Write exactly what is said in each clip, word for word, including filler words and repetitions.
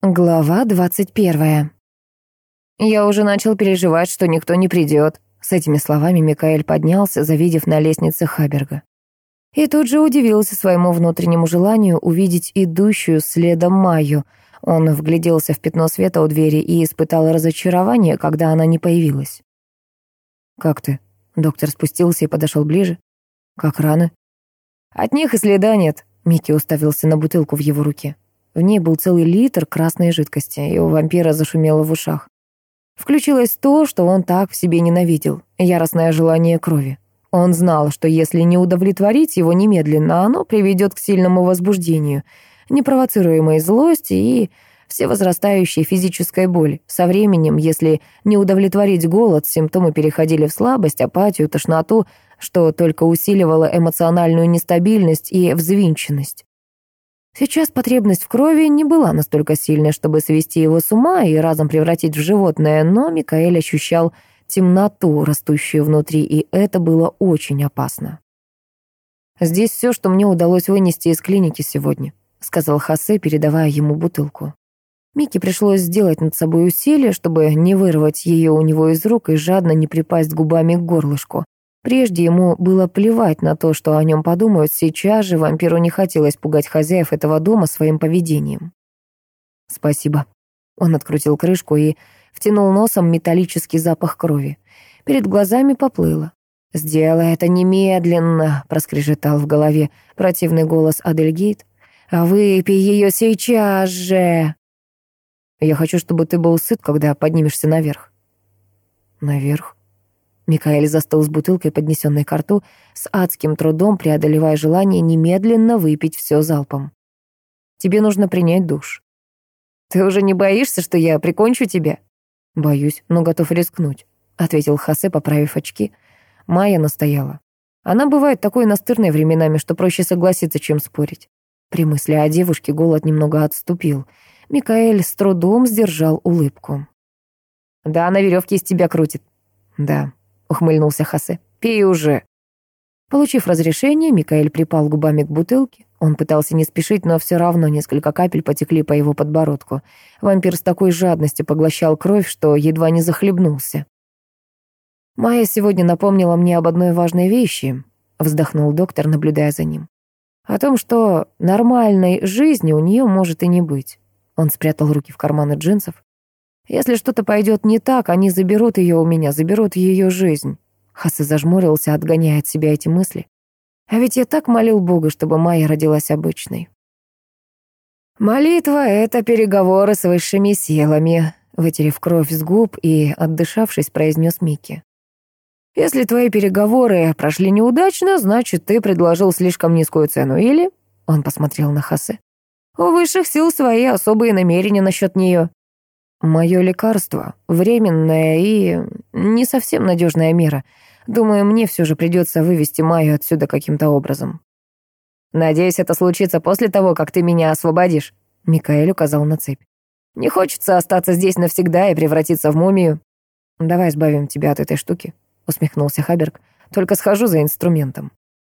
Глава двадцать первая. «Я уже начал переживать, что никто не придет». С этими словами Микаэль поднялся, завидев на лестнице Хаберга. И тут же удивился своему внутреннему желанию увидеть идущую следом Майю. Он вгляделся в пятно света у двери и испытал разочарование, когда она не появилась. «Как ты?» Доктор спустился и подошел ближе. «Как раны?» «От них и следа нет», — Микки уставился на бутылку в его руке. В ней был целый литр красной жидкости, и у вампира зашумело в ушах. Включилось то, что он так в себе ненавидел — яростное желание крови. Он знал, что если не удовлетворить его немедленно, оно приведет к сильному возбуждению, непровоцируемой злости и всевозрастающей физической боли. Со временем, если не удовлетворить голод, симптомы переходили в слабость, апатию, тошноту, что только усиливало эмоциональную нестабильность и взвинченность. Сейчас потребность в крови не была настолько сильной, чтобы свести его с ума и разом превратить в животное, но Микаэль ощущал темноту, растущую внутри, и это было очень опасно. «Здесь все, что мне удалось вынести из клиники сегодня», — сказал Хосе, передавая ему бутылку. Микки пришлось сделать над собой усилие, чтобы не вырвать ее у него из рук и жадно не припасть губами к горлышку. Прежде ему было плевать на то, что о нем подумают, сейчас же вампиру не хотелось пугать хозяев этого дома своим поведением. «Спасибо». Он открутил крышку и втянул носом металлический запах крови. Перед глазами поплыло. «Сделай это немедленно», — проскрежетал в голове противный голос Адельгейт. «Выпей ее сейчас же!» «Я хочу, чтобы ты был сыт, когда поднимешься наверх». «Наверх?» Микаэль застыл с бутылкой, поднесенной ко рту, с адским трудом преодолевая желание немедленно выпить все залпом. «Тебе нужно принять душ». «Ты уже не боишься, что я прикончу тебя?» «Боюсь, но готов рискнуть», — ответил Хосе, поправив очки. Майя настояла. Она бывает такой настырной временами, что проще согласиться, чем спорить. При мысли о девушке голод немного отступил. Микаэль с трудом сдержал улыбку. «Да, на веревке из тебя крутит». «Да», — ухмыльнулся Хосе. «Пей уже». Получив разрешение, Микаэль припал губами к бутылке. Он пытался не спешить, но все равно несколько капель потекли по его подбородку. Вампир с такой жадностью поглощал кровь, что едва не захлебнулся. «Майя сегодня напомнила мне об одной важной вещи», — вздохнул доктор, наблюдая за ним. «О том, что нормальной жизни у нее может и не быть». Он спрятал руки в карманы джинсов. «Если что-то пойдет не так, они заберут ее у меня, заберут ее жизнь». Хосе зажмурился, отгоняя от себя эти мысли. «А ведь я так молил Бога, чтобы Майя родилась обычной». «Молитва — это переговоры с высшими силами», — вытерев кровь с губ и, отдышавшись, произнес Микки. «Если твои переговоры прошли неудачно, значит, ты предложил слишком низкую цену, или...» Он посмотрел на Хосе. «У высших сил свои особые намерения насчет нее». «Мое лекарство — временная и не совсем надежная мера. Думаю, мне все же придется вывести Майю отсюда каким-то образом». «Надеюсь, это случится после того, как ты меня освободишь», — Микаэль указал на цепь. «Не хочется остаться здесь навсегда и превратиться в мумию». «Давай избавим тебя от этой штуки», — усмехнулся Хаберг. «Только схожу за инструментом».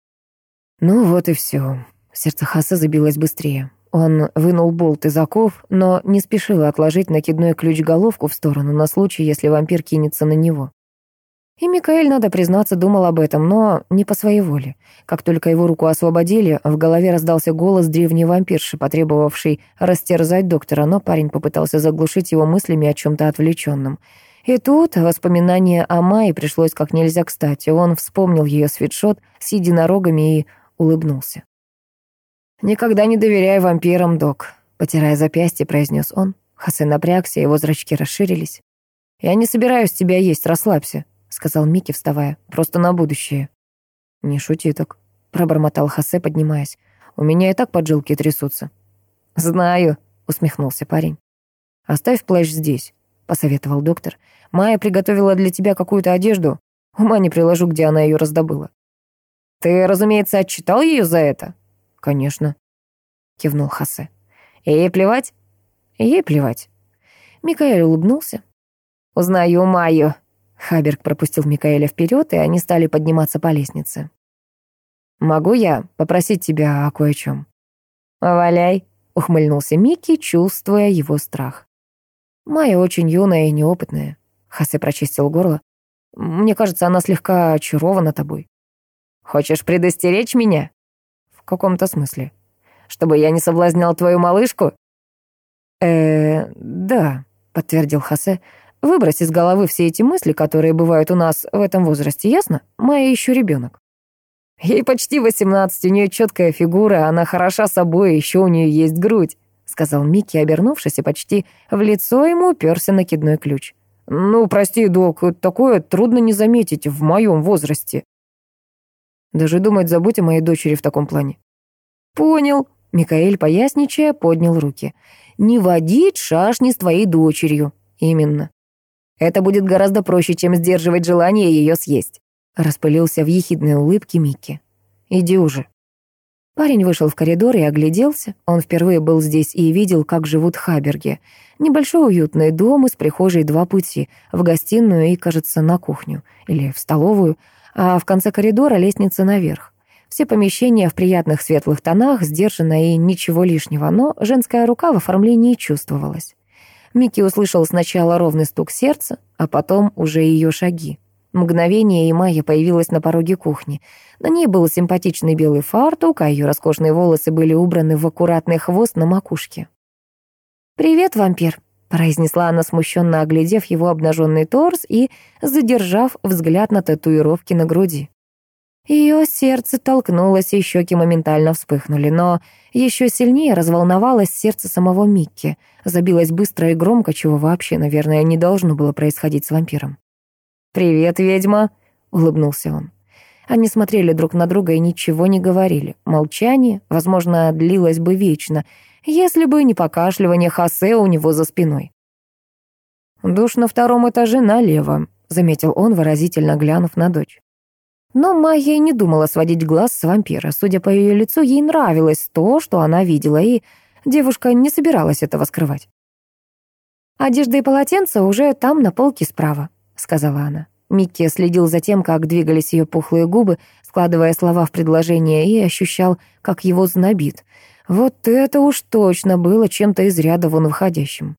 Ну вот и все. Сердце Хосе забилось быстрее. Он вынул болт из оков, но не спешил отложить накидной ключ-головку в сторону на случай, если вампир кинется на него. И Микаэль, надо признаться, думал об этом, но не по своей воле. Как только его руку освободили, в голове раздался голос древней вампирши, потребовавшей растерзать доктора, но парень попытался заглушить его мыслями о чем-то отвлеченном. И тут воспоминание о Майе пришлось как нельзя кстати. Он вспомнил ее свитшот с единорогами и улыбнулся. «Никогда не доверяй вампирам, док», — потирая запястье, произнес он. Хосе напрягся, его зрачки расширились. «Я не собираюсь тебя есть, расслабься», — сказал Микки, вставая. «Просто на будущее». «Не шути так», — пробормотал Хосе, поднимаясь. «У меня и так поджилки трясутся». «Знаю», — усмехнулся парень. «Оставь плащ здесь», — посоветовал доктор. «Майя приготовила для тебя какую-то одежду. Ума не приложу, где она ее раздобыла». «Ты, разумеется, отчитал ее за это?» «Конечно», — кивнул Хосе. «Ей плевать?» «Ей плевать». Микаэль улыбнулся. «Узнаю Майю». Хаберг пропустил Микаэля вперед, и они стали подниматься по лестнице. «Могу я попросить тебя о кое-чем?» «Валяй», — ухмыльнулся Микки, чувствуя его страх. «Майя очень юная и неопытная», — Хосе прочистил горло. «Мне кажется, она слегка очарована тобой». «Хочешь предостеречь меня?» «В каком-то смысле. Чтобы я не соблазнял твою малышку?» «Э, да», — подтвердил Хосе. «Выбрось из головы все эти мысли, которые бывают у нас в этом возрасте, ясно? Майя еще ребенок». «Ей почти восемнадцать, у нее четкая фигура, она хороша собой, еще у нее есть грудь», — сказал Микки, обернувшись, и почти в лицо ему уперся накидной ключ. «Ну, прости, док, такое трудно не заметить в моем возрасте». «Даже думать забудь о моей дочери в таком плане». «Понял», — Микаэль, поясничая, поднял руки. «Не водить шашни с твоей дочерью». «Именно. Это будет гораздо проще, чем сдерживать желание ее съесть», — распылился в ехидной улыбке Микки. «Иди уже». Парень вышел в коридор и огляделся. Он впервые был здесь и видел, как живут Хаберги. Небольшой уютный дом, из прихожей два пути, в гостиную и, кажется, на кухню, или в столовую, а в конце коридора лестница наверх. Все помещения в приятных светлых тонах, сдержанно и ничего лишнего, но женская рука в оформлении чувствовалась. Микки услышал сначала ровный стук сердца, а потом уже ее шаги. Мгновение, и Майя появилась на пороге кухни. На ней был симпатичный белый фартук, а ее роскошные волосы были убраны в аккуратный хвост на макушке. «Привет, вампир», — произнесла она, смущенно оглядев его обнаженный торс и задержав взгляд на татуировки на груди. Ее сердце толкнулось, и щеки моментально вспыхнули, но еще сильнее разволновалось сердце самого Микки. Забилось быстро и громко, чего вообще, наверное, не должно было происходить с вампиром. «Привет, ведьма», — улыбнулся он. Они смотрели друг на друга и ничего не говорили. Молчание, возможно, длилось бы вечно, если бы не покашливание Хосе у него за спиной. «Душ на втором этаже налево», — заметил он, выразительно глянув на дочь. Но Майя не думала сводить глаз с вампира. Судя по ее лицу, ей нравилось то, что она видела, и девушка не собиралась этого скрывать. «Одежда и полотенца уже там, на полке справа», — сказала она. Микки следил за тем, как двигались ее пухлые губы, складывая слова в предложение, и ощущал, как его знобит. Вот это уж точно было чем-то из ряда вон выходящим.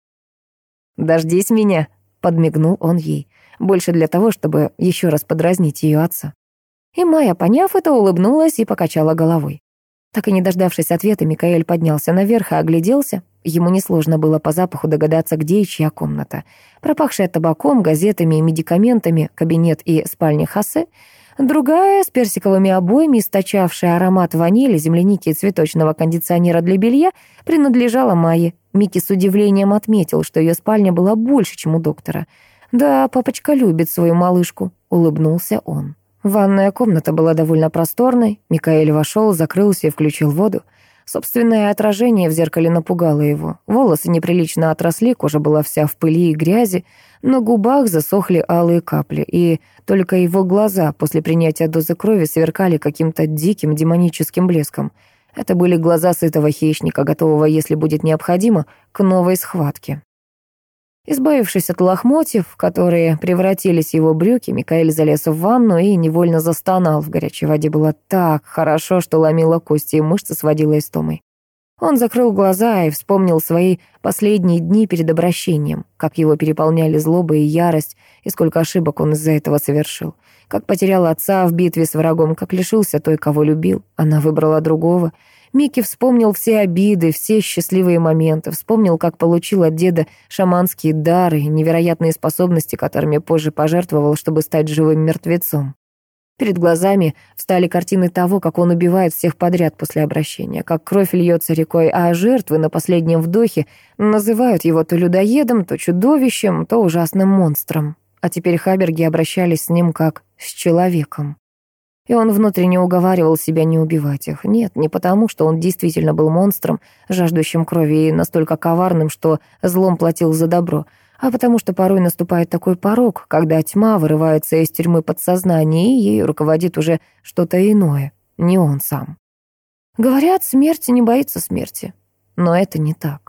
«Дождись меня», — подмигнул он ей, больше для того, чтобы еще раз подразнить ее отца. И Майя, поняв это, улыбнулась и покачала головой. Так и не дождавшись ответа, Микаэль поднялся наверх и огляделся. Ему несложно было по запаху догадаться, где и чья комната. Пропахшая табаком, газетами и медикаментами кабинет и спальня Хосе. Другая, с персиковыми обоями, источавшая аромат ванили, земляники и цветочного кондиционера для белья, принадлежала Майе. Микки с удивлением отметил, что ее спальня была больше, чем у доктора. «Да, папочка любит свою малышку», — улыбнулся он. Ванная комната была довольно просторной. Микаэль вошел, закрылся и включил воду. Собственное отражение в зеркале напугало его. Волосы неприлично отросли, кожа была вся в пыли и грязи, на губах засохли алые капли, и только его глаза после принятия дозы крови сверкали каким-то диким демоническим блеском. Это были глаза сытого хищника, готового, если будет необходимо, к новой схватке. Избавившись от лохмотьев, в которые превратились его брюки, Микаэль залез в ванну и невольно застонал. В горячей воде было так хорошо, что ломило кости и мышцы сводило истомой. Он закрыл глаза и вспомнил свои последние дни перед обращением, как его переполняли злоба и ярость, и сколько ошибок он из-за этого совершил. Как потерял отца в битве с врагом, как лишился той, кого любил. Она выбрала другого. Микки вспомнил все обиды, все счастливые моменты, вспомнил, как получил от деда шаманские дары, невероятные способности, которыми позже пожертвовал, чтобы стать живым мертвецом. Перед глазами встали картины того, как он убивает всех подряд после обращения, как кровь льется рекой, а жертвы на последнем вдохе называют его то людоедом, то чудовищем, то ужасным монстром. А теперь Хаберги обращались с ним как с человеком. И он внутренне уговаривал себя не убивать их. Нет, не потому, что он действительно был монстром, жаждущим крови и настолько коварным, что злом платил за добро, а потому что порой наступает такой порог, когда тьма вырывается из тюрьмы подсознания, и ей руководит уже что-то иное, не он сам. Говорят, смерть не боится смерти, но это не так.